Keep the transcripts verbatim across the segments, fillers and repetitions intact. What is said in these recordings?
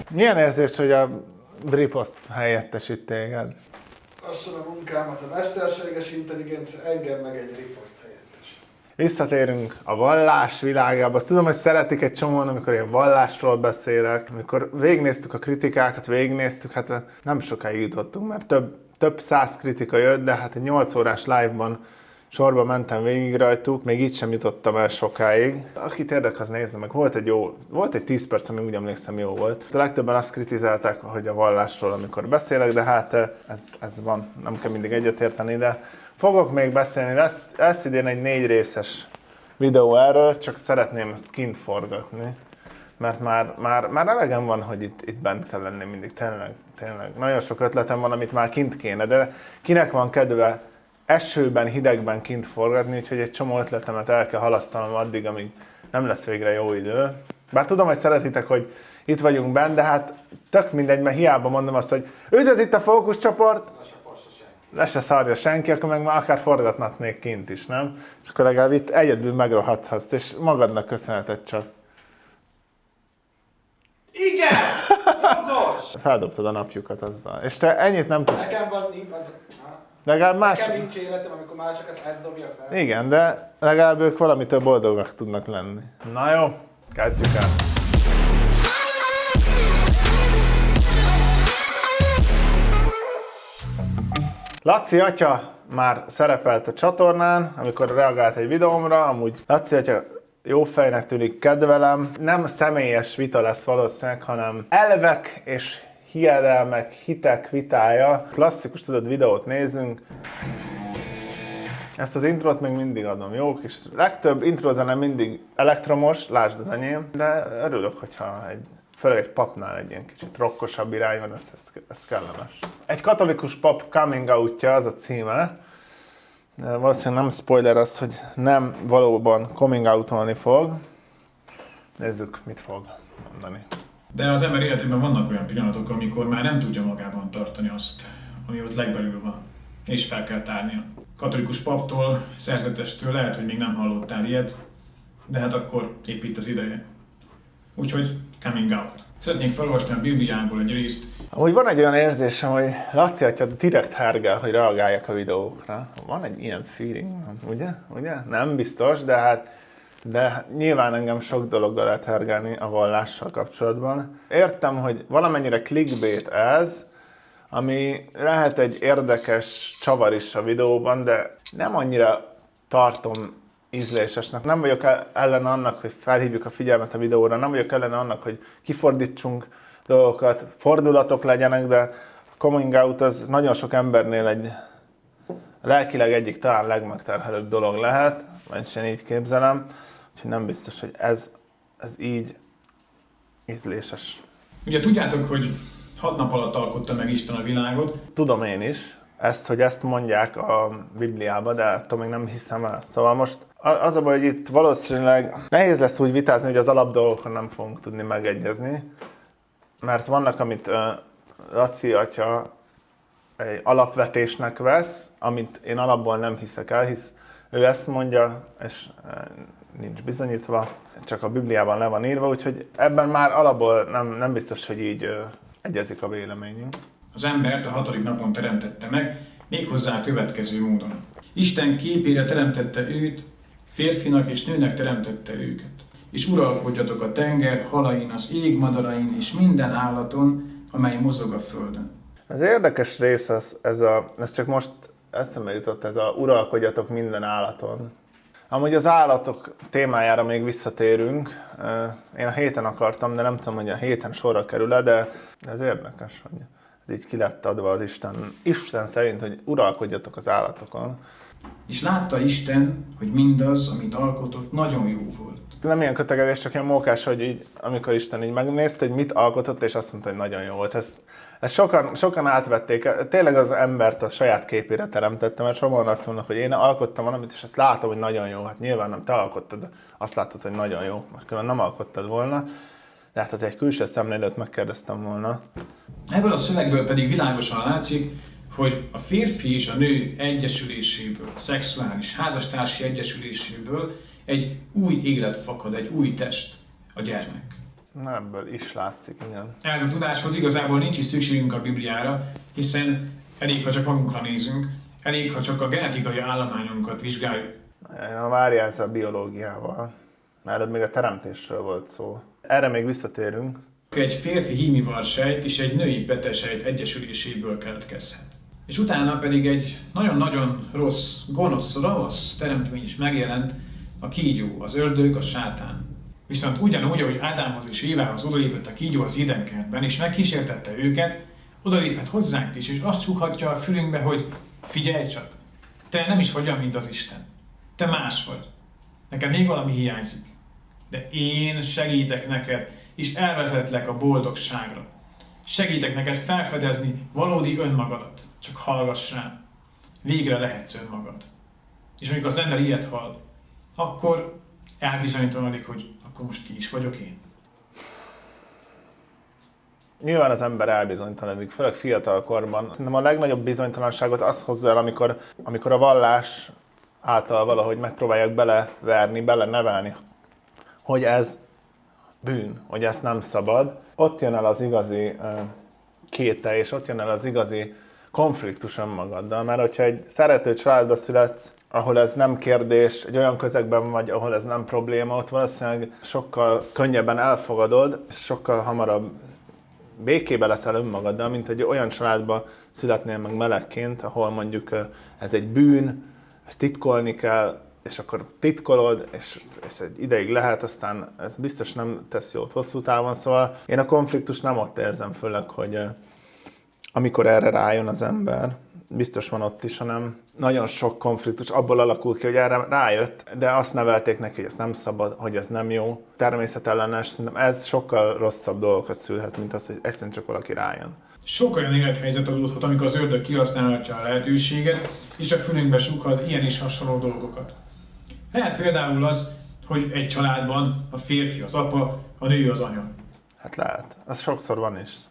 Milyen érzés, hogy a riposzt helyettesít téged? Lassan a munkámat, a mesterséges intelligencia engem meg egy riposzt helyettes. Visszatérünk a vallás világába. Azt tudom, hogy szeretik egy csomóan, amikor én vallásról beszélek. Amikor végignéztük a kritikákat, végignéztük, hát nem sokáig jutottunk, mert több, több száz kritika jött, de hát egy nyolc órás live-ban sorba mentem végig rajtuk, még így sem jutottam el sokáig. Akit érdekel, az nézze meg. Volt egy jó, volt egy tíz perc, ami úgy emlékszem jó volt. A legtöbben azt kritizálták, hogy a vallásról, amikor beszélek, de hát ez, ez van, nem kell mindig egyetérteni, de fogok még beszélni, lesz, lesz idén egy négy részes videó erről, csak szeretném ezt kint forgatni. Mert már, már, már elegem van, hogy itt, itt bent kell lenni mindig, tényleg, tényleg. Nagyon sok ötletem van, amit már kint kéne, de kinek van kedve esőben, hidegben kint forgatni, úgyhogy egy csomó ötletemet el kell halasztanom addig, amíg nem lesz végre jó idő. Bár tudom, hogy szeretitek, hogy itt vagyunk bent, de hát tök mindegy, mert hiába mondom azt, hogy üdvöz itt a fókuszcsoport, le se szarja senki, akkor meg már akár forgathatnék kint is, nem? És akkor legalább itt egyedül megrohadhatsz, és magadnak köszönheted csak. Igen! Jogos! Feldobtad a napjukat azzal. És te ennyit nem tudsz. Nekem van, az, Legalább más... nekem nincs életem, amikor másokat ez dobja fel. Igen, de legalább ők valamitől boldogak tudnak lenni. Na jó, kezdjük el. Laci atya már szerepelt a csatornán, amikor reagált egy videómra, amúgy Laci atya jó fejnek tűnik, kedvelem. Nem személyes vita lesz valószínűleg, hanem elvek és hiedelmek, hitek vitája. Klasszikus, tudod, videót nézünk. Ezt az intrót még mindig adom, jó kis. Legtöbb intrózene mindig elektromos, lásd az enyém, de örülök, hogyha egy, főleg egy papnál egy ilyen kicsit rockosabb irány van, ez, ez, ez kellemes. Egy katolikus pap coming out-ja, az a címe. De valószínűleg nem spoiler az, hogy nem valóban coming out-olni fog. Nézzük, mit fog mondani. De az ember életében vannak olyan pillanatok, amikor már nem tudja magában tartani azt, ami ott legbelül van, és fel kell tárnia. Katolikus paptól, szerzetestől lehet, hogy még nem hallottál ilyet, de hát akkor épp itt az ideje. Úgyhogy coming out. Szeretnék felolvasni a Bibliából egy részt. Amúgy van egy olyan érzésem, hogy Laci atya direkt hergel, hogy reagáljak a videókra. Van egy ilyen feeling, ugye? Ugye? Nem biztos, de hát de nyilván engem sok dologgal lehet hergelni a vallással kapcsolatban. Értem, hogy valamennyire clickbait ez, ami lehet egy érdekes csavar is a videóban, de nem annyira tartom ízlésesnek. Nem vagyok ellen annak, hogy felhívjuk a figyelmet a videóra, nem vagyok ellen annak, hogy kifordítsunk dolgokat, fordulatok legyenek, de a coming out az nagyon sok embernél egy lelkileg egyik talán legmegterhelőbb dolog lehet, vagy én így képzelem, úgyhogy nem biztos, hogy ez, ez így ízléses. Ugye tudjátok, hogy hat nap alatt alkotta meg Isten a világot. Tudom én is ezt, hogy ezt mondják a Bibliában, de attól még nem hiszem el. Szóval most az a baj, hogy itt valószínűleg nehéz lesz úgy vitázni, hogy az alapdolgokon nem fogunk tudni megegyezni, mert vannak, amit uh, Laci atya egy alapvetésnek vesz, amit én alapból nem hiszek el, hisz ő ezt mondja, és uh, nincs bizonyítva, csak a Bibliában le van írva, úgyhogy ebben már alapból nem, nem biztos, hogy így uh, egyezik a véleményünk. Az embert a hatodik napon teremtette meg, méghozzá a következő módon. Isten képére teremtette őt, férfinak és nőnek teremtette őket. És uralkodjatok a tenger halain, az ég madarain és minden állaton, amely mozog a földön. Az érdekes rész, az, ez, a, ez csak most eszembe jutott, ez a uralkodjatok minden állaton. Amúgy az állatok témájára még visszatérünk. Én a héten akartam, de nem tudom, hogy a héten sorra kerül-e, de ez érdekes, hogy ez így ki lett adva az Isten, Isten szerint, hogy uralkodjatok az állatokon. És látta Isten, hogy mindaz, amit alkotott, nagyon jó volt. Nem ilyen kötekedés, csak ilyen mókás, hogy így, amikor Isten így megnézte, hogy mit alkotott, és azt mondta, hogy nagyon jó volt. Ezt, ezt sokan, sokan átvették. Tényleg az embert a saját képére teremtette, mert sokan azt mondnak, hogy én alkottam valamit, és azt látom, hogy nagyon jó. Hát nyilván nem te alkottad, azt látod, hogy nagyon jó, mert különben nem alkottad volna. De hát az egy külső szemlélőt megkérdeztem volna. Ebből a szövegből pedig világosan látszik, hogy a férfi és a nő egyesüléséből, szexuális, házastársi egyesüléséből egy új élet fakad, egy új test, a gyermek. Na, ebből is látszik, igen. Ez a tudáshoz igazából nincs is szükségünk a Bibliára, hiszen elég, ha csak magunkra nézünk, elég, ha csak a genetikai állományunkat vizsgáljuk. Na, várjál ezzel a biológiával. Előbb még a teremtésről volt szó. Erre még visszatérünk. Egy férfi hímivarsejt és egy női petesejt egyesüléséből keletkezhet. És utána pedig egy nagyon-nagyon rossz, gonosz, rossz teremtmény is megjelent, a kígyó, az ördög, a sátán. Viszont ugyanúgy, ahogy Ádámhoz és Évához odalépett a kígyó az édenkertben, és megkísértette őket, odalépett hozzánk is, és azt csukhatja a fülünkbe, hogy figyelj csak, te nem is vagy olyan, mint az Isten. Te más vagy. Neked még valami hiányzik. De én segítek neked, és elvezetlek a boldogságra. Segítek neked felfedezni valódi önmagadat. Csak hallgass rám. Végre lehetsz önmagad. És amikor az ember ilyet hall, akkor elbizonytalanodik, hogy akkor most ki is vagyok én. Nyilván az ember elbizonytalanodik, főleg fiatal korban. Szerintem a legnagyobb bizonytalanságot az hozza el, amikor, amikor a vallás által valahogy megpróbálják beleverni, belenevelni, hogy ez bűn, hogy ezt nem szabad. Ott jön el az igazi uh, kételj, és ott jön el az igazi konfliktus önmagaddal, mert hogyha egy szerető családba születsz, ahol ez nem kérdés, egy olyan közegben vagy, ahol ez nem probléma, ott valószínűleg sokkal könnyebben elfogadod, és sokkal hamarabb békébe leszel önmagaddal, mint egy olyan családba születnél meg melegként, ahol mondjuk ez egy bűn, ezt titkolni kell, és akkor titkolod, és, és egy ideig lehet, aztán ez biztos nem tesz jót hosszú távon, szóval én a konfliktust nem ott érzem, főleg, hogy amikor erre rájön az ember, biztos van ott is, hanem nagyon sok konfliktus abból alakul ki, hogy erre rájött, de azt nevelték neki, hogy ez nem szabad, hogy ez nem jó, természetellenes, szerintem ez sokkal rosszabb dolgokat szülhet, mint az, hogy egyszerűen csak valaki rájön. Sok olyan élethelyzet adódhat, amikor az ördög kihasználhatja a lehetőséget, és a fülünkbe súghat ilyen is hasonló dolgokat. Lehet például az, hogy egy családban a férfi az apa, a nő az anya. Hát lehet, ez sokszor van is.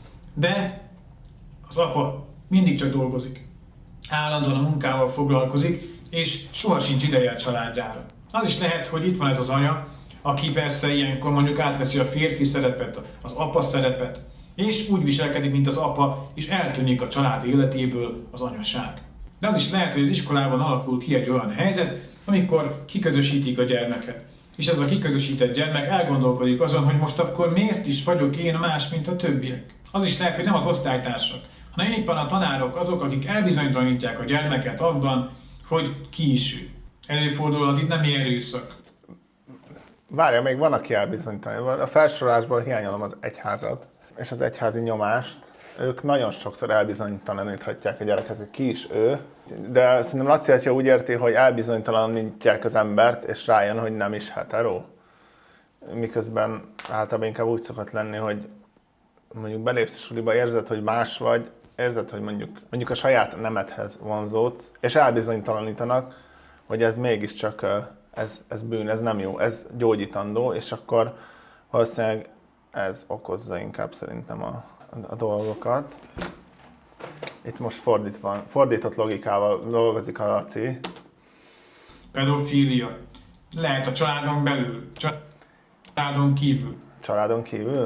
De az apa mindig csak dolgozik. Állandóan a munkával foglalkozik, és soha sincs ideje a családjára. Az is lehet, hogy itt van ez az anya, aki persze ilyenkor mondjuk átveszi a férfi szerepet, az apa szerepet, és úgy viselkedik, mint az apa, és eltűnik a család életéből az anyaság. De az is lehet, hogy az iskolában alakul ki egy olyan helyzet, amikor kiközösítik a gyermeket. És ez a kiközösített gyermek elgondolkodik azon, hogy most akkor miért is vagyok én más, mint a többiek. Az is lehet, hogy nem az osztálytársak, hanem éppen a tanárok azok, akik elbizonytalanítják a gyermeket abban, hogy ki is ő. Előfordulhat itt nem erőszak. Várja, még van, aki elbizonytalan. A felsorolásból hiányolom az egyházat, és az egyházi nyomást. Ők nagyon sokszor elbizonytalaníthatják a gyereket, hogy ki is ő. De szerintem Laci atya úgy érti, hogy elbizonytalanítják az embert, és rájön, hogy nem is hetero. Miközben általában inkább úgy szokott lenni, hogy mondjuk belépsz a suliba, érzed, hogy más vagy, érzed, hogy mondjuk, mondjuk a saját nemedhez vonzódsz, és elbizonytalanítanak, hogy ez mégiscsak ez, ez bűn, ez nem jó, ez gyógyítandó, és akkor valószínűleg ez okozza inkább szerintem a, a dolgokat. Itt most fordítva, fordított logikával dolgozik a Laci. Pedofília. Lehet a családon belül, családon kívül. Családon kívül?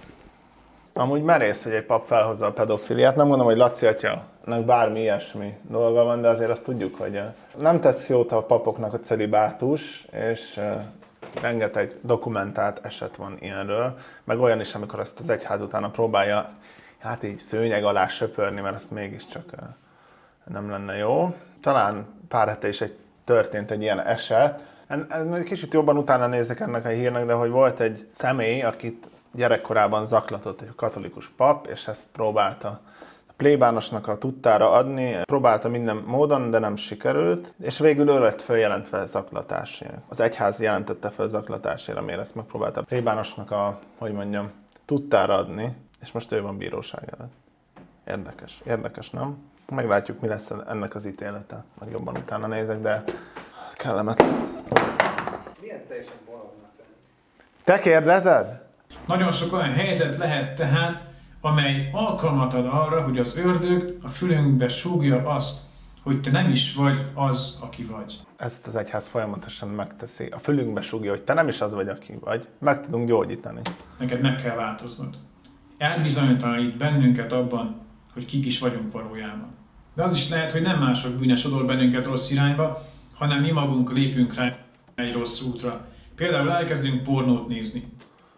Amúgy merész, hogy egy pap felhozza a pedofiliát. Nem mondom, hogy Laci atyanak bármi ilyesmi dolga van, de azért azt tudjuk, hogy nem tetsz jót a papoknak a celibátus, és rengeteg dokumentált eset van ilyenről, meg olyan is, amikor azt az egyház utána próbálja hát így szőnyeg alá söpörni, mert azt mégiscsak nem lenne jó. Talán pár hete is egy, történt egy ilyen eset. Egy kicsit jobban utána nézek ennek a hírnek, de hogy volt egy személy, akit gyerekkorában zaklatott egy katolikus pap, és ezt próbálta a plébánosnak a tudtára adni, próbálta minden módon, de nem sikerült, és végül ő lett följelentve zaklatásért. Az egyház jelentette fel zaklatásért, amire ezt megpróbálta a plébánosnak a, hogy mondjam, tudtára adni, és most ő van bíróság előtt. Érdekes, érdekes, nem? Meglátjuk, mi lesz ennek az ítélete, majd jobban utána nézek, de kellemetlen. Milyen teljesen bolondnak lenni? Te kérdezed? Nagyon sok olyan helyzet lehet tehát, amely alkalmat ad arra, hogy az ördög a fülünkbe súgja azt, hogy te nem is vagy az, aki vagy. Ezt az egyház folyamatosan megteszi. A fülünkbe súgja, hogy te nem is az vagy, aki vagy. Meg tudunk gyógyítani. Neked meg kell változnod. Elbizonytalanít bennünket abban, hogy kik is vagyunk valójában. De az is lehet, hogy nem mások bűne sodor bennünket rossz irányba, hanem mi magunk lépünk rá egy rossz útra. Például elkezdünk pornót nézni.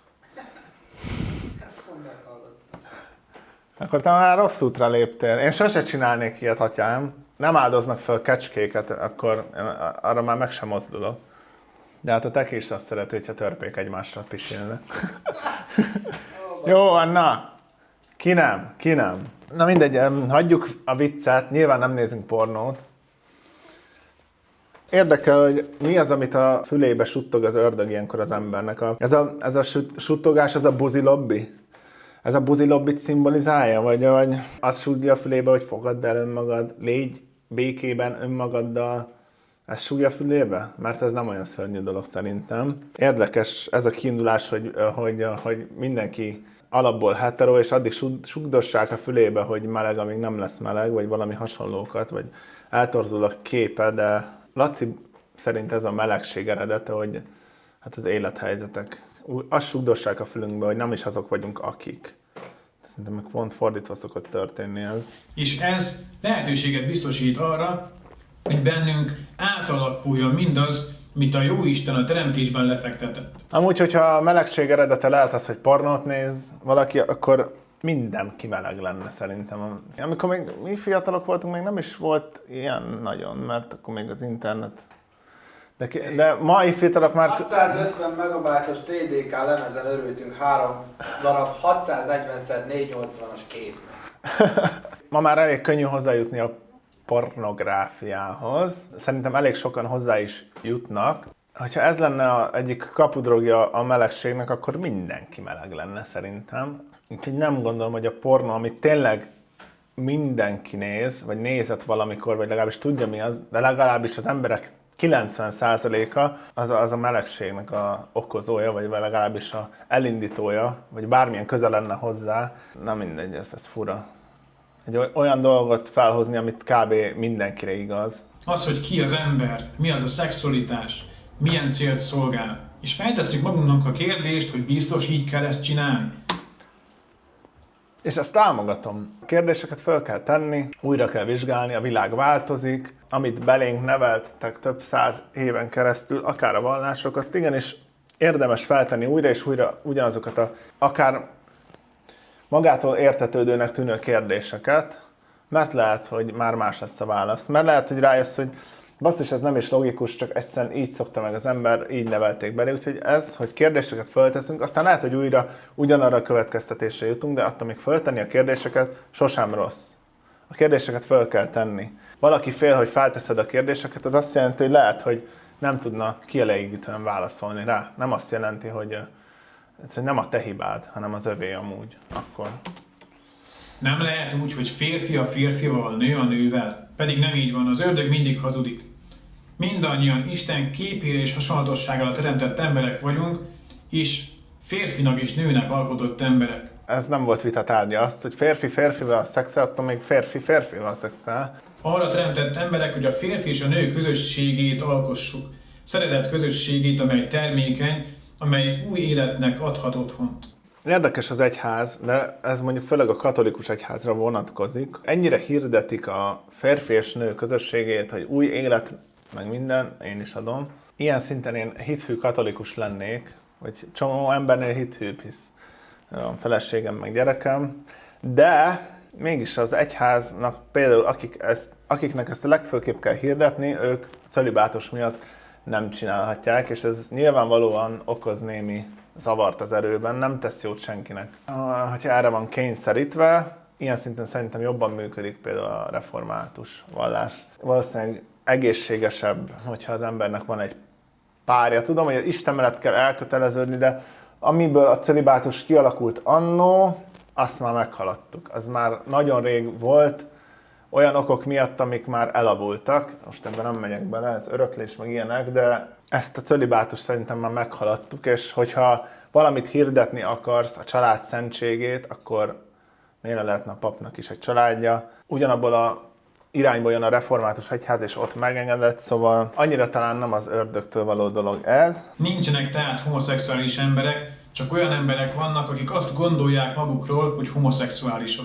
Ezt mondják hallottam. Akkor te már rossz útra léptél. Én sose csinálnék ilyet, atyám. Nem áldoznak fel kecskéket, akkor én arra már meg sem mozdulok. De hát a tek is azt szerető, hogyha törpék egymásra pisilnek. Jó, Anna! Ki nem? Ki nem? Na mindegy, hagyjuk a viccet, nyilván nem nézünk pornót. Érdekel, hogy mi az, amit a fülébe suttog az ördög ilyenkor az embernek. A, ez, a, ez a suttogás, ez a buzi lobby? Ez a buzi lobbit szimbolizálja? Vagy, vagy azt súgja a fülébe, hogy fogadd el önmagad, légy békében önmagaddal. Ez súgja a fülébe? Mert ez nem olyan szörnyű dolog szerintem. Érdekes ez a kiindulás, hogy, hogy, hogy mindenki alapból hetero, és addig sugdossák a fülébe, hogy meleg, amíg nem lesz meleg, vagy valami hasonlókat, vagy eltorzul a képe, de Laci szerint ez a melegség eredete, hogy hát az élethelyzetek. Azt sugdossák a fülünkbe, hogy nem is azok vagyunk, akik. Szerintem meg pont fordítva szokott történni ez. És ez lehetőséget biztosít arra, hogy bennünk átalakuljon mindaz, amit a Jóisten a teremtésben lefektetett. Amúgy, hogyha a melegség eredete lehet az, hogy pornót néz valaki, akkor mindenki meleg lenne szerintem. Amikor még mi fiatalok voltunk, még nem is volt ilyen nagyon, mert akkor még az internet. De, ki, de mai fiatalok már... hatszázötven megabájtos té dé ká lemezen örültünk három darab hatszáznegyven szer négyszáznyolcvanas kép. Ma már elég könnyű hozzájutni a pornográfiához. Szerintem elég sokan hozzá is jutnak. Ha ez lenne az egyik kapudrogja a melegségnek, akkor mindenki meleg lenne szerintem. Úgyhogy nem gondolom, hogy a pornó, amit tényleg mindenki néz, vagy nézett valamikor, vagy legalábbis tudja mi az, de legalábbis az emberek kilencven százaléka az a, az a melegségnek a okozója, vagy legalábbis a elindítója, vagy bármilyen közel lenne hozzá. Na mindegy, ez, ez fura. Egy olyan dolgot felhozni, amit kb. Mindenkire igaz. Az, hogy ki az ember, mi az a szexualitás, milyen célt szolgál. És feltesszük magunknak a kérdést, hogy biztos így kell ezt csinálni. És ezt támogatom. A kérdéseket fel kell tenni, újra kell vizsgálni, a világ változik, amit belénk neveltek több száz éven keresztül, akár a vallások, azt igenis érdemes feltenni újra és újra ugyanazokat a, akár magától értetődőnek tűnő kérdéseket, mert lehet, hogy már más lesz a válasz. Mert lehet, hogy rájössz, hogy basszus, ez nem is logikus, csak egyszerűen így szokta meg az ember, így nevelték belé. Úgyhogy ez, hogy kérdéseket fölteszünk, aztán lehet, hogy újra ugyanarra a következtetésre jutunk, de attól még föltenni a kérdéseket sosem rossz. A kérdéseket föl kell tenni. Valaki fél, hogy felteszed a kérdéseket, az azt jelenti, hogy lehet, hogy nem tudna kielégítően válaszolni rá. Nem azt jelenti, hogy ez nem a te hibád, hanem az övé amúgy. Akkor. Nem lehet úgy, hogy férfi a férfival, nő a nővel. Pedig nem így van, az ördög mindig hazudik. Mindannyian Isten képére és hasonlatossággal teremtett emberek vagyunk, és férfinak és nőnek alkotott emberek. Ez nem volt vita tárgya, azt, hogy férfi férfival szexel, attól még férfi férfival szexel. Arra teremtett emberek, hogy a férfi és a nő közösségét alkossuk. Szeretett közösségét, amely termékeny, amely új életnek adhat otthont. Érdekes az egyház, de ez mondjuk főleg a katolikus egyházra vonatkozik. Ennyire hirdetik a férfi és nő közösségét, hogy új élet, meg minden, én is adom. Ilyen szinten én hithű katolikus lennék, vagy csomó embernél hithűbb, hisz a feleségem, meg gyerekem. De mégis az egyháznak például, akik ezt, akiknek ezt a legfőképp kell hirdetni, ők cölibátus miatt nem csinálhatják, és ez nyilvánvalóan okoz némi zavart az erőben, nem tesz jót senkinek. Ha erre van kényszerítve, ilyen szinten szerintem jobban működik például a református vallás. Valószínűleg egészségesebb, hogyha az embernek van egy párja. Tudom, hogy az Isten mellett kell elköteleződni, de amiből a cölibátus kialakult annó, azt már meghaladtuk. Az már nagyon rég volt, olyan okok miatt, amik már elavultak. Most ebben nem megyek bele, ez öröklés, meg ilyenek, de ezt a cölibátus szerintem már meghaladtuk, és hogyha valamit hirdetni akarsz, a család szentségét, akkor miért lehetne a papnak is egy családja. Ugyanabból a irányba jön a református egyház, és ott megengedett, szóval annyira talán nem az ördögtől való dolog ez. Nincsenek tehát homoszexuális emberek, csak olyan emberek vannak, akik azt gondolják magukról, hogy homoszexuálisok.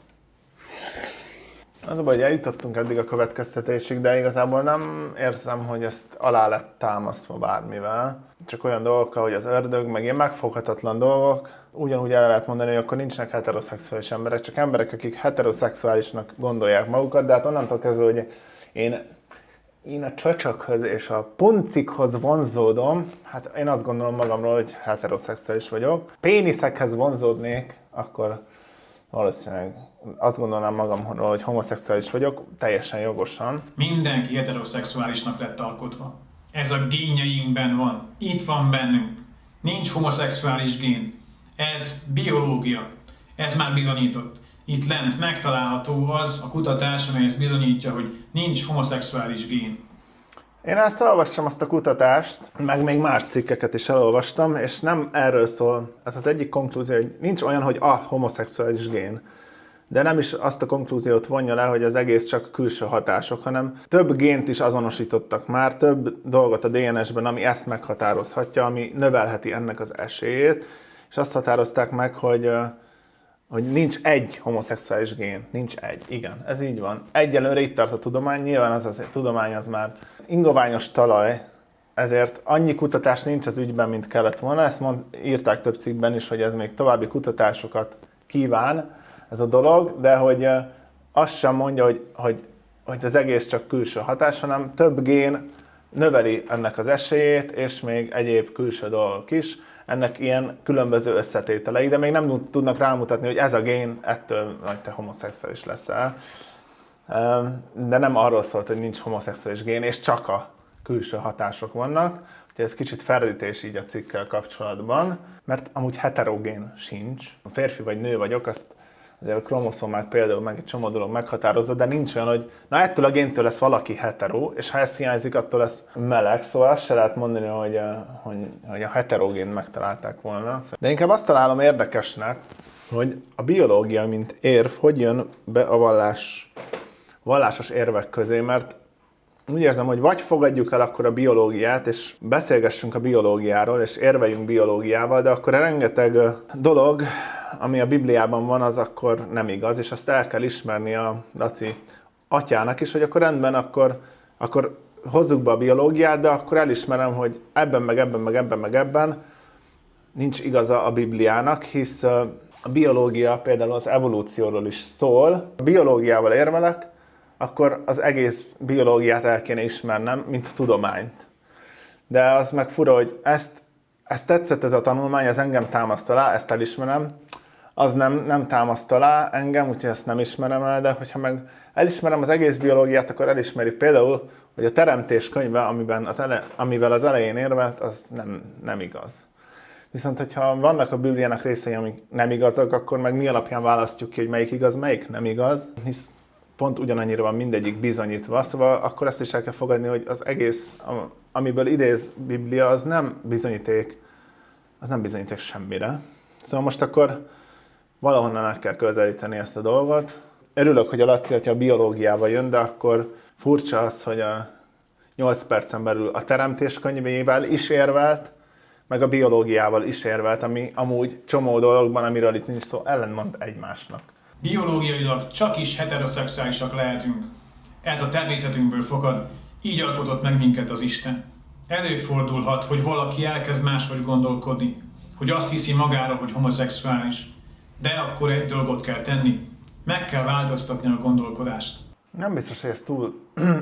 Az a baj, hogy eljutottunk eddig a következtetésig, de igazából nem érzem, hogy ezt alá lett támasztva bármivel. Csak olyan dolgok, hogy az ördög, meg ilyen megfoghatatlan dolgok. Ugyanúgy el lehet mondani, hogy akkor nincsenek heteroszexuális emberek, csak emberek, akik heteroszexuálisnak gondolják magukat, de hát onnantól kezdve, hogy én, én a csöcsökhöz és a puncikhoz vonzódom, hát én azt gondolom magamról, hogy heteroszexuális vagyok. Péniszekhez vonzódnék, akkor valószínűleg azt gondolnám magamról, hogy homoszexuális vagyok, teljesen jogosan. Mindenki heteroszexuálisnak lett alkotva. Ez a génjeinkben van. Itt van bennünk. Nincs homoszexuális gén. Ez biológia. Ez már bizonyított. Itt lent megtalálható az a kutatás, amely ezt bizonyítja, hogy nincs homoszexuális gén. Én ezt elolvastam, azt a kutatást, meg még más cikkeket is elolvastam, és nem erről szól. Ez az egyik konklúzió, hogy nincs olyan, hogy a homoszexuális gén. De nem is azt a konklúziót vonja le, hogy az egész csak külső hatások, hanem több gént is azonosítottak már, több dolgot a dé en es-ben, ami ezt meghatározhatja, ami növelheti ennek az esélyét, és azt határozták meg, hogy, hogy nincs egy homoszexuális gén, nincs egy. Igen, ez így van. Egyelőre itt tart a tudomány, nyilván az, az a tudomány az már ingoványos talaj, ezért annyi kutatás nincs az ügyben, mint kellett volna. Ezt mond, írták több cikkben is, hogy ez még további kutatásokat kíván, ez a dolog, de hogy azt sem mondja, hogy, hogy, hogy az egész csak külső hatás, hanem több gén növeli ennek az esélyét, és még egyéb külső dolgok is. Ennek ilyen különböző összetételei, de még nem tudnak rámutatni, hogy ez a gén ettől, hogy te homoszexuális leszel. De nem arról szólt, hogy nincs homoszexuális gén, és csak a külső hatások vannak. Úgyhogy ez kicsit ferdítés így a cikkkel kapcsolatban, mert amúgy heterogén sincs. A férfi vagy nő vagyok, azt azért a kromoszomák például meg egy csomó dolog meghatározza, de nincs olyan, hogy na ettől a géntől lesz valaki hetero, és ha ez hiányzik, attól lesz meleg, szóval azt se lehet mondani, hogy, hogy, hogy a heterogént megtalálták volna. De inkább azt találom érdekesnek, hogy a biológia, mint érv, hogy jön be a vallás, vallásos érvek közé, mert úgy érzem, hogy vagy fogadjuk el akkor a biológiát, és beszélgessünk a biológiáról, és érveljünk biológiával, de akkor rengeteg dolog, ami a Bibliában van, az akkor nem igaz, és azt el kell ismerni a Laci atyának is, hogy akkor rendben, akkor, akkor hozzuk be a biológiát, de akkor elismerem, hogy ebben, meg ebben, meg ebben, meg ebben nincs igaza a Bibliának, hisz a biológia például az evolúcióról is szól. A biológiával érvelek, akkor az egész biológiát el kéne ismernem, mint tudományt. De az meg fura, hogy ezt, ezt tetszett ez a tanulmány, ez engem támaszt alá, ezt elismerem, az nem, nem támaszt alá engem, úgyhogy ezt nem ismerem el, de hogyha meg elismerem az egész biológiát, akkor elismeri például, hogy a teremtés könyve, amiben az ele, amivel az elején érvelt, az nem, nem igaz. Viszont, hogyha vannak a Bibliának részei, amik nem igazak, akkor meg mi alapján választjuk ki, hogy melyik igaz, melyik nem igaz, hisz pont ugyanannyira van mindegyik bizonyítva, szóval akkor ezt is el kell fogadni, hogy az egész, amiből idéz Biblia, az nem bizonyíték, az nem bizonyíték semmire. Szóval most akkor valahonnan el kell közelíteni ezt a dolgot. Örülök, hogy a Laci atya a biológiával jön, de akkor furcsa az, hogy a nyolc percen belül a teremtés könyvével is érvelt, meg a biológiával is érvelt, ami amúgy csomó dologban, amiről itt nincs szó, ellentmond egymásnak. Biológiailag csak is heteroszexuálisak lehetünk. Ez a természetünkből fakad, így alkotott meg minket az Isten. Előfordulhat, hogy valaki elkezd máshogy gondolkodni, hogy azt hiszi magára, hogy homoszexuális. De akkor egy dolgot kell tenni, meg kell változtatni a gondolkodást. Nem biztos, hogy ez túl,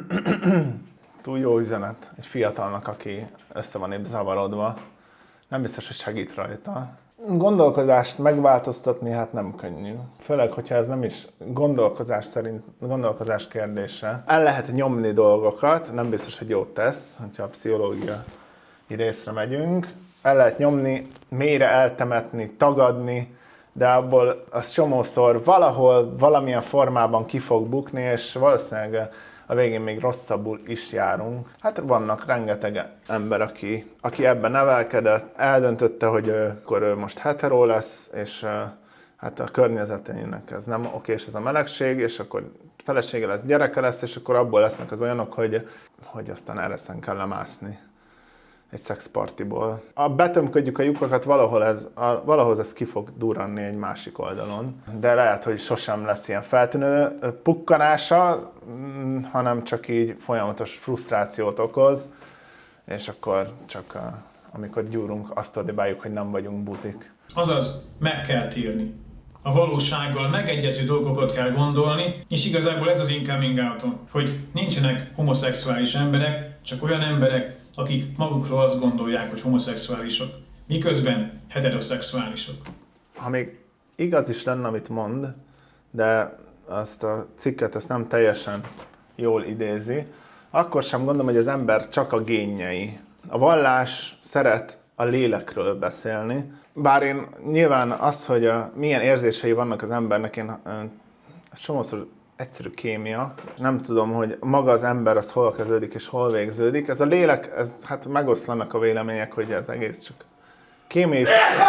túl jó üzenet egy fiatalnak, aki össze van épp zavarodva. Nem biztos, hogy segít rajta. Gondolkodást megváltoztatni hát nem könnyű. Főleg, hogyha ez nem is gondolkozás szerint, gondolkozás kérdése. El lehet nyomni dolgokat, nem biztos, hogy jót tesz, hogyha a pszichológiai részre megyünk. El lehet nyomni, mélyre eltemetni, tagadni, de abból az csomószor valahol, valamilyen formában ki fog bukni, és valószínűleg a végén még rosszabbul is járunk. Hát vannak rengeteg ember, aki, aki ebben nevelkedett, eldöntötte, hogy ő, akkor ő most hetero lesz, és, hát a környezetének ez nem oké, és ez a melegség, és akkor felesége lesz, gyereke lesz, és akkor abból lesznek az olyanok, hogy, hogy aztán ereszen kell lemászni egy szexpartiból. A betömködjük a lyukakat, valahol ez, a, valahol ez ki fog durranni egy másik oldalon, de lehet, hogy sosem lesz ilyen feltűnő pukkanása, hanem csak így folyamatos frusztrációt okoz, és akkor csak amikor gyúrunk, azt ordibáljuk, hogy nem vagyunk buzik. Azaz, meg kell térni. A valósággal megegyező dolgokat kell gondolni, és igazából ez az én coming out-om, hogy nincsenek homoszexuális emberek, csak olyan emberek, akik magukról azt gondolják, hogy homoszexuálisok, miközben heteroszexuálisok. Ha még igaz is lenne, amit mond, de azt a cikket ezt nem teljesen jól idézi, akkor sem gondolom, hogy az ember csak a génjei. A vallás szeret a lélekről beszélni, bár én nyilván az, hogy a, milyen érzései vannak az embernek, én ez csomószor egyszerű kémia. Nem tudom, hogy maga az ember az hol kezdődik és hol végződik. Ez a lélek, ez, hát megoszlanak a vélemények, hogy ez egész csak kémiai...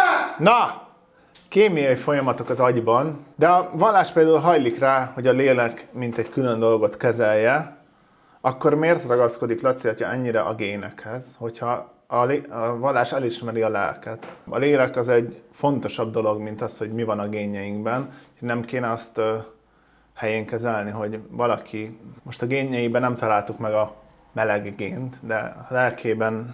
Na! Kémiai folyamatok az agyban, de a vallás például hajlik rá, hogy a lélek mint egy külön dolgot kezelje, akkor miért ragaszkodik Laci atya ennyire a génekhez, hogyha a, lé- a vallás elismeri a lelket. A lélek az egy fontosabb dolog, mint az, hogy mi van a génjeinkben. Nem kéne azt uh, helyén kezelni, hogy valaki, most a génjeiben nem találtuk meg a meleg gént, de a lelkében,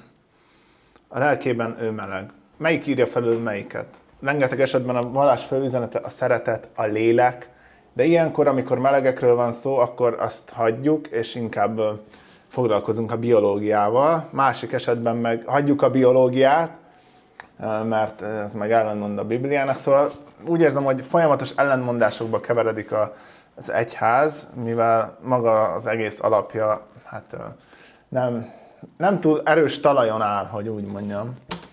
a lelkében ő meleg. Melyik írja felül melyiket? Rengeteg esetben a vallás főüzenete a szeretet, a lélek, de ilyenkor, amikor melegekről van szó, akkor azt hagyjuk, és inkább foglalkozunk a biológiával. Másik esetben meg hagyjuk a biológiát, mert ez meg ellentmond a Bibliának. Szóval úgy érzem, hogy folyamatos ellentmondásokba keveredik a, az egyház, mivel maga az egész alapja hát, nem, nem túl erős talajon áll, hogy úgy mondjam.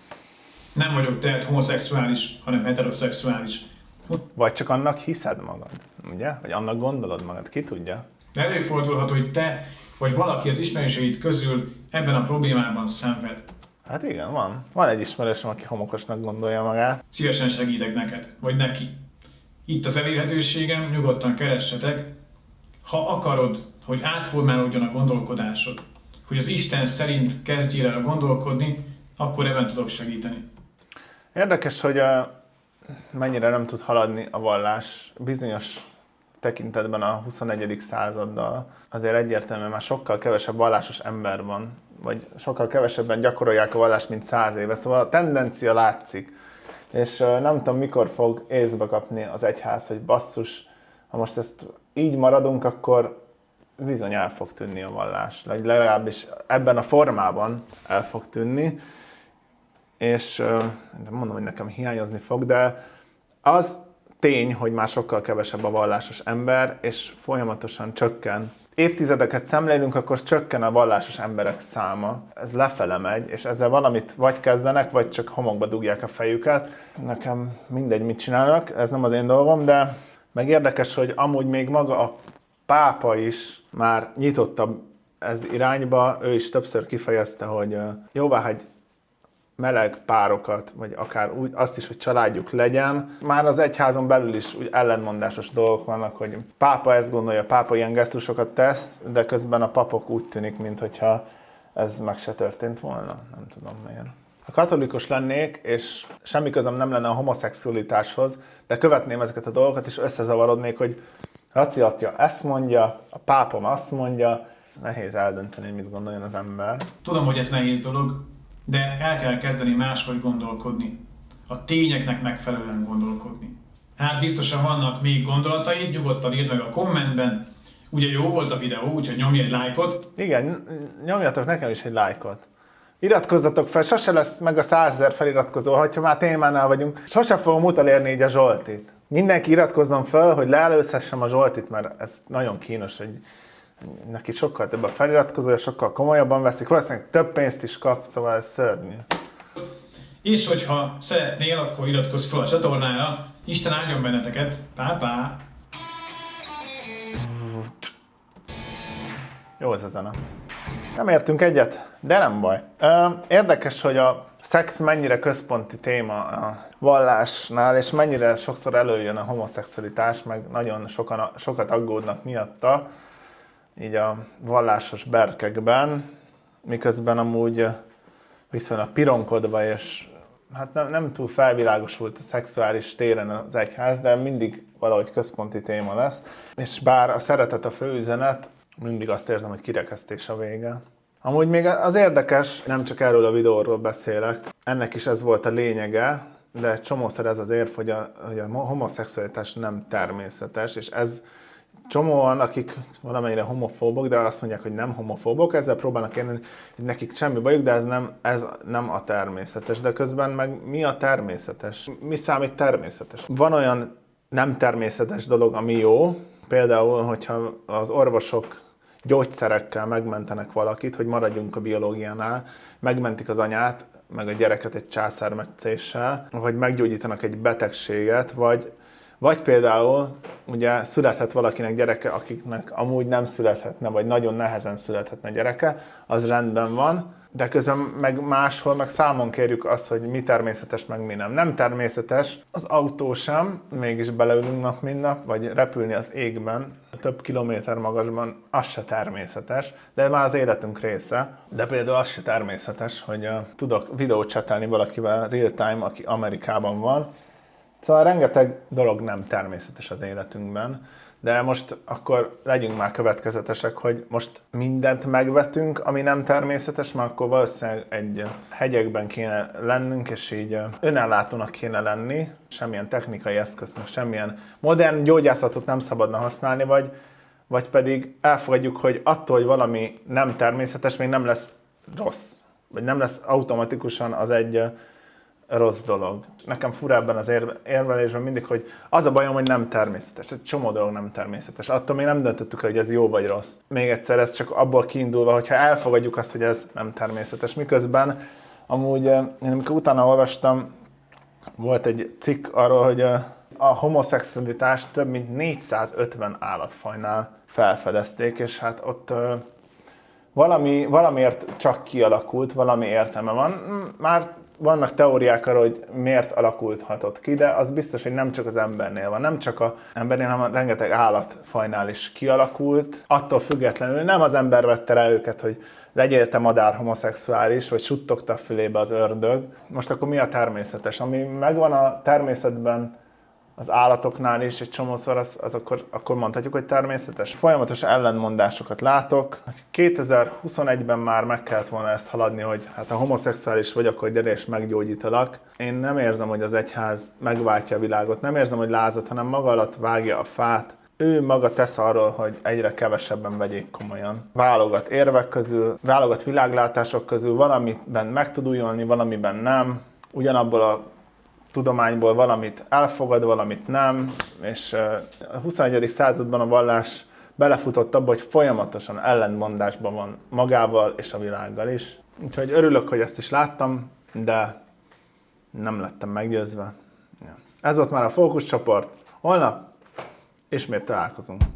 Nem vagyok tehát homoszexuális, hanem heteroszexuális. Vagy csak annak hiszed magad, ugye? Vagy annak gondolod magad, ki tudja? De előfordulhat, hogy te vagy valaki az ismerőseid közül ebben a problémában szenved. Hát igen, van. Van egy ismerősöm, aki homokosnak gondolja magát. Szívesen segítek neked, vagy neki. Itt az elérhetőségem, nyugodtan keressetek. Ha akarod, hogy átformálódjon a gondolkodásod, hogy az Isten szerint kezdjél el gondolkodni, akkor ebben tudok segíteni. Érdekes, hogy a, mennyire nem tud haladni a vallás bizonyos tekintetben a huszonegyedik századdal. Azért egyértelműen már sokkal kevesebb vallásos ember van, vagy sokkal kevesebben gyakorolják a vallást, mint száz éve. Szóval a tendencia látszik. És nem tudom, mikor fog észbe kapni az egyház, hogy basszus, ha most ezt így maradunk, akkor bizony el fog tűnni a vallás. Legalábbis ebben a formában el fog tűnni. És mondom, hogy nekem hiányozni fog, de az tény, hogy már sokkal kevesebb a vallásos ember, és folyamatosan csökken. Évtizedeket szemlélünk, akkor csökken a vallásos emberek száma. Ez lefele megy, és ezzel valamit vagy kezdenek, vagy csak homokba dugják a fejüket. Nekem mindegy, mit csinálnak, ez nem az én dolgom, de meg érdekes, hogy amúgy még maga a pápa is már nyitottabb ez irányba. Ő is többször kifejezte, hogy jóváhagy meleg párokat, vagy akár úgy, azt is, hogy családjuk legyen. Már az egyházon belül is úgy ellentmondásos dolgok vannak, hogy pápa ezt gondolja, pápa ilyen gesztusokat tesz, de közben a papok úgy tűnik, mintha ez meg se történt volna. Nem tudom miért. Ha katolikus lennék, és semmi közöm nem lenne a homoszexualitáshoz, de követném ezeket a dolgokat, és összezavarodnék, hogy Laci atya ezt mondja, a pápom azt mondja, nehéz eldönteni, mit gondoljon az ember. Tudom, hogy ez nehéz dolog, de el kell kezdeni máshogy gondolkodni. A tényeknek megfelelően gondolkodni. Hát biztosan vannak még gondolataid, nyugodtan írd meg a kommentben. Ugye jó volt a videó, úgyhogy nyomj egy lájkot. Igen, nyomjatok nekem is egy lájkot. Iratkozzatok fel, sose lesz meg a százezer feliratkozó, ha már témánál vagyunk. Sose fogom utolérni így a Zsoltit. Mindenki iratkozzon fel, hogy leelőzhessem a Zsoltit, mert ez nagyon kínos, hogy neki sokkal több a feliratkozója, sokkal komolyabban veszik, valószínűleg több pénzt is kap, szóval ez szörnyű. És hogyha szeretnél, akkor iratkozz fel a csatornára. Isten áldjon benneteket. Pá-pá! Jó ez a zene. Nem értünk egyet, de nem baj. Érdekes, hogy a szex mennyire központi téma a vallásnál, és mennyire sokszor előjön a homoszexualitás, meg nagyon sokan, sokat aggódnak miatta, így a vallásos berkekben, miközben amúgy viszonylag pironkodva, és hát nem, nem túl felvilágosult a szexuális téren az egyház, de mindig valahogy központi téma lesz. És bár a szeretet a főüzenet, mindig azt érzem, hogy kirekesztés a vége. Amúgy még az érdekes, nem csak erről a videóról beszélek, ennek is ez volt a lényege, de csomószor ez az érv, hogy a, hogy a homoszexualitás nem természetes, és ez csomóan, akik valamennyire homofóbok, de azt mondják, hogy nem homofóbok, ezzel próbálnak érni, hogy nekik semmi bajuk, de ez nem, ez nem a természetes. De közben meg mi a természetes? Mi számít természetes? Van olyan nem természetes dolog, ami jó, például, hogyha az orvosok gyógyszerekkel megmentenek valakit, hogy maradjunk a biológiánál, megmentik az anyát, meg a gyereket egy császármetszéssel, vagy meggyógyítanak egy betegséget, vagy, vagy például ugye születhet valakinek gyereke, akiknek amúgy nem születhetne, vagy nagyon nehezen születhetne gyereke, az rendben van, de közben meg máshol meg számon kérjük azt, hogy mi természetes, meg mi nem. Nem természetes, az autó sem, mégis beleülünk nap mint nap, vagy repülni az égben, több kilométer magasban, az se természetes, de már az életünk része. De például az se természetes, hogy uh, tudok videót csetelni valakivel real time, aki Amerikában van. Szóval rengeteg dolog nem természetes az életünkben. De most akkor legyünk már következetesek, hogy most mindent megvetünk, ami nem természetes, mert akkor valószínűleg egy hegyekben kéne lennünk, és így önellátónak kéne lenni, semmilyen technikai eszköznek, semmilyen modern gyógyászatot nem szabadna használni, vagy, vagy pedig elfogadjuk, hogy attól, hogy valami nem természetes, még nem lesz rossz, vagy nem lesz automatikusan az egy rossz dolog. Nekem fura ebben az érvelésben mindig, hogy az a bajom, hogy nem természetes. Egy csomó dolog nem természetes. Attól még nem döntöttük, hogy ez jó vagy rossz. Még egyszer, ez csak abból kiindulva, hogyha elfogadjuk azt, hogy ez nem természetes. Miközben amúgy, én amikor utána olvastam, volt egy cikk arról, hogy a homoszexualitást több mint négyszázötven állatfajnál felfedezték, és hát ott valami, valamiért csak kialakult, valami értelme van. Már vannak teóriák arról, hogy miért alakulhatott ki, de az biztos, hogy nem csak az embernél van, nem csak az embernél, hanem rengeteg állatfajnál is kialakult. Attól függetlenül nem az ember vette rá őket, hogy legyél te madár homoszexuális, vagy suttogta a fülébe az ördög. Most akkor mi a természetes? Ami megvan a természetben, az állatoknál is egy csomószor, az, az akkor, akkor mondhatjuk, hogy természetes. Folyamatos ellentmondásokat látok. kétezer-huszonegyben már meg kellett volna ezt haladni, hogy hát ha homoszexuális vagy, akkor gyere és meggyógyítalak. Én nem érzem, hogy az egyház megváltja a világot, nem érzem, hogy lázad, hanem maga alatt vágja a fát. Ő maga tesz arról, hogy egyre kevesebben vegyék komolyan. Válogat érvek közül, válogat világlátások közül, valamiben meg tud újulni, valamiben nem. Ugyanabból a tudományból valamit elfogad, valamit nem, és a huszonegyedik században a vallás belefutott abba, hogy folyamatosan ellentmondásban van magával és a világgal is. Úgyhogy örülök, hogy ezt is láttam, de nem lettem meggyőzve. Ez volt már a fókuszcsoport. Holnap ismét találkozunk.